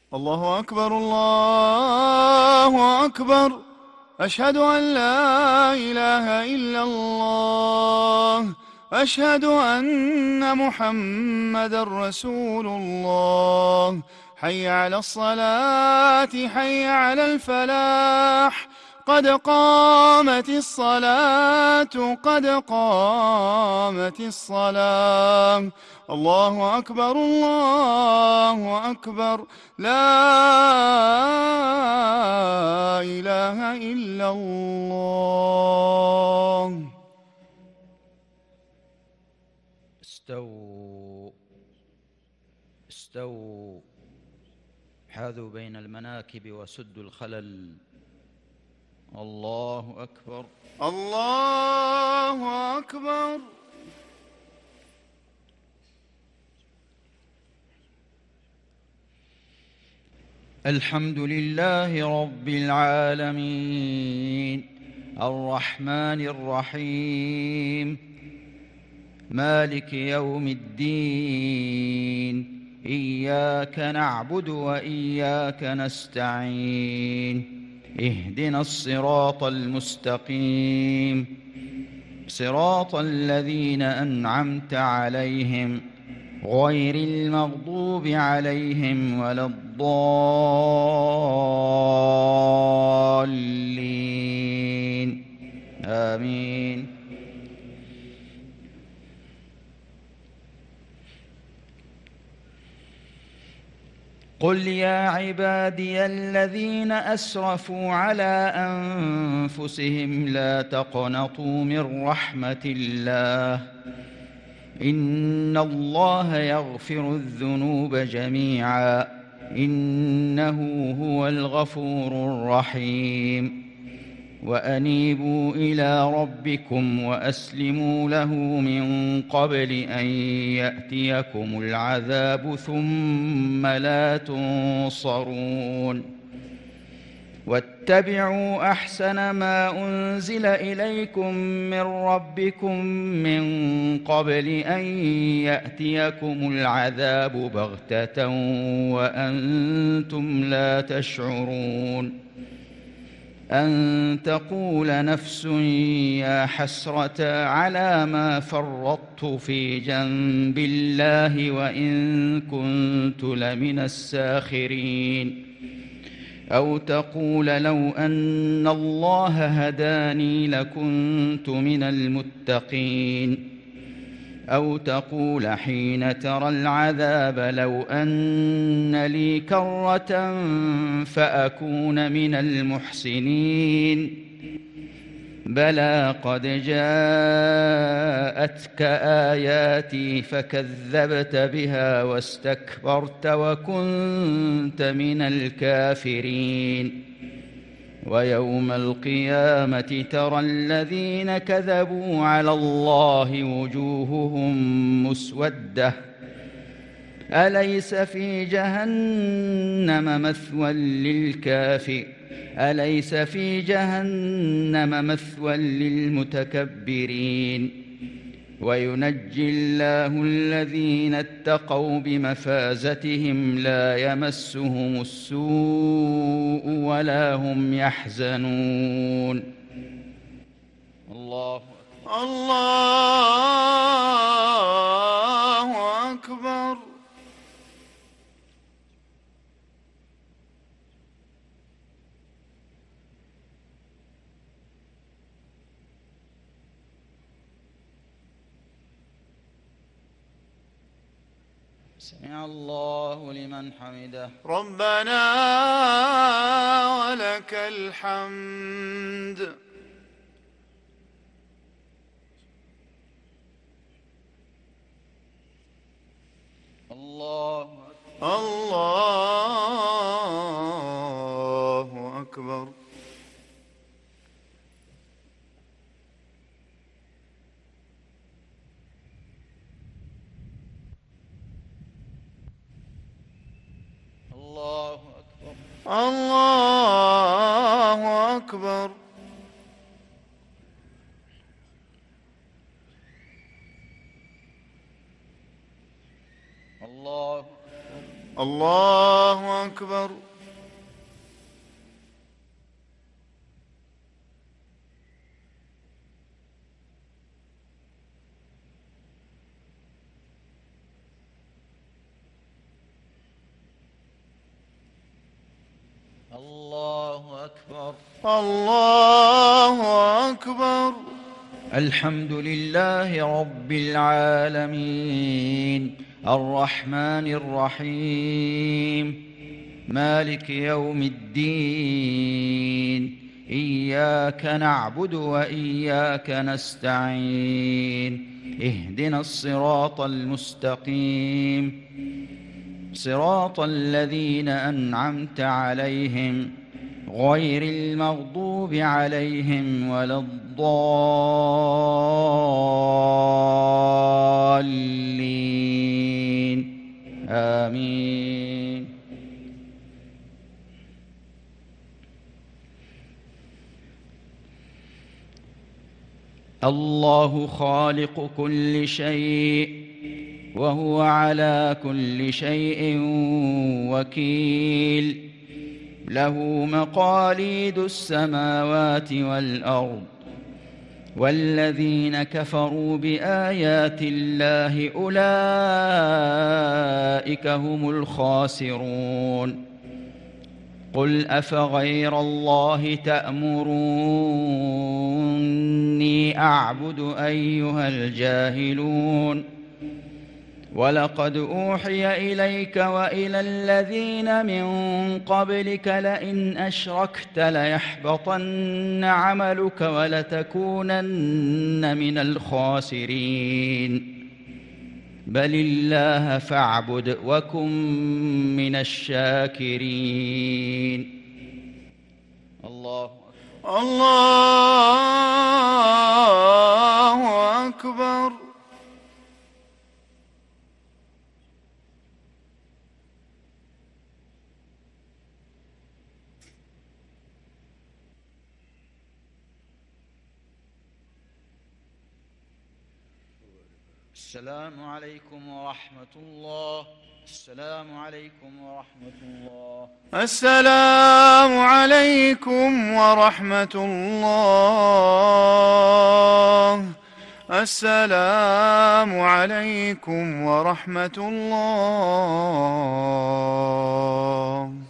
الله أكبر الله أكبر. أشهد أن لا إله إلا الله. أشهد أن محمدًا رسول الله. حي على الصلاة حي على الفلاح. قد قامت الصلاة قد قامت الصلاة. الله أكبر الله أكبر. لا إله إلا الله. استووا استووا. حاذوا بين المناكب وسدوا الخلل. الله أكبر الله أكبر. الحمد لله رب العالمين الرحمن الرحيم مالك يوم الدين. إياك نعبد وإياك نستعين. اهدنا الصراط المستقيم صراط الذين أنعمت عليهم غير المغضوب عليهم ولا الضالين. آمين. قل يا عبادي الذين أسرفوا على أنفسهم لا تقنطوا من رحمة الله إن الله يغفر الذنوب جميعا إنه هو الغفور الرحيم. وأنيبوا إلى ربكم وأسلموا له من قبل أن يأتيكم العذاب ثم لا تنصرون. واتبعوا أحسن ما أنزل إليكم من ربكم من قبل أن يأتيكم العذاب بغتة وأنتم لا تشعرون. أن تقول نفس يا حسرة على ما فرطت في جنب الله وإن كنت لمن الساخرين. أو تقول لو أن الله هداني لكنت من المتقين. أو تقول حين ترى العذاب لو أن لي كرة فأكون من المحسنين. بلى قد جاءتك آياتي فكذبت بها واستكبرت وكنت من الكافرين. ويوم القيامة ترى الذين كذبوا على الله وجوههم مسودة. أليس في جهنم مثوى أليس في جهنم مثوى للمتكبرين. وينجي الله الذين اتقوا بمفازتهم لا يمسهم السوء ولا هم يحزنون. الله أكبر. سمع الله لمن حمده. ربنا ولك الحمد. الله أكبر. الله أكبر. الله أكبر. الله الله أكبر. الله أكبر. الله أكبر. الحمد لله رب العالمين الرحمن الرحيم مالك يوم الدين إياك نعبد وإياك نستعين اهدنا الصراط المستقيم صراط الذين أنعمت عليهم غير المغضوب عليهم ولا الضالين آمين. الله خالق كل شيء وهو على كل شيء وكيل له مقاليد السماوات والأرض والذين كفروا بآيات الله أولئك هم الخاسرون. قل أفغير الله تأمروني أعبد أيها الجاهلون ولقد أوحي إليك وإلى الذين من قبلك لئن أشركت ليحبطن عملك ولتكونن من الخاسرين. بل الله فاعبد وكن من الشاكرين. الله أكبر. الله أكبر. السلام عليكم ورحمة الله. السلام عليكم ورحمة الله. السلام عليكم ورحمة الله. السلام عليكم ورحمة الله.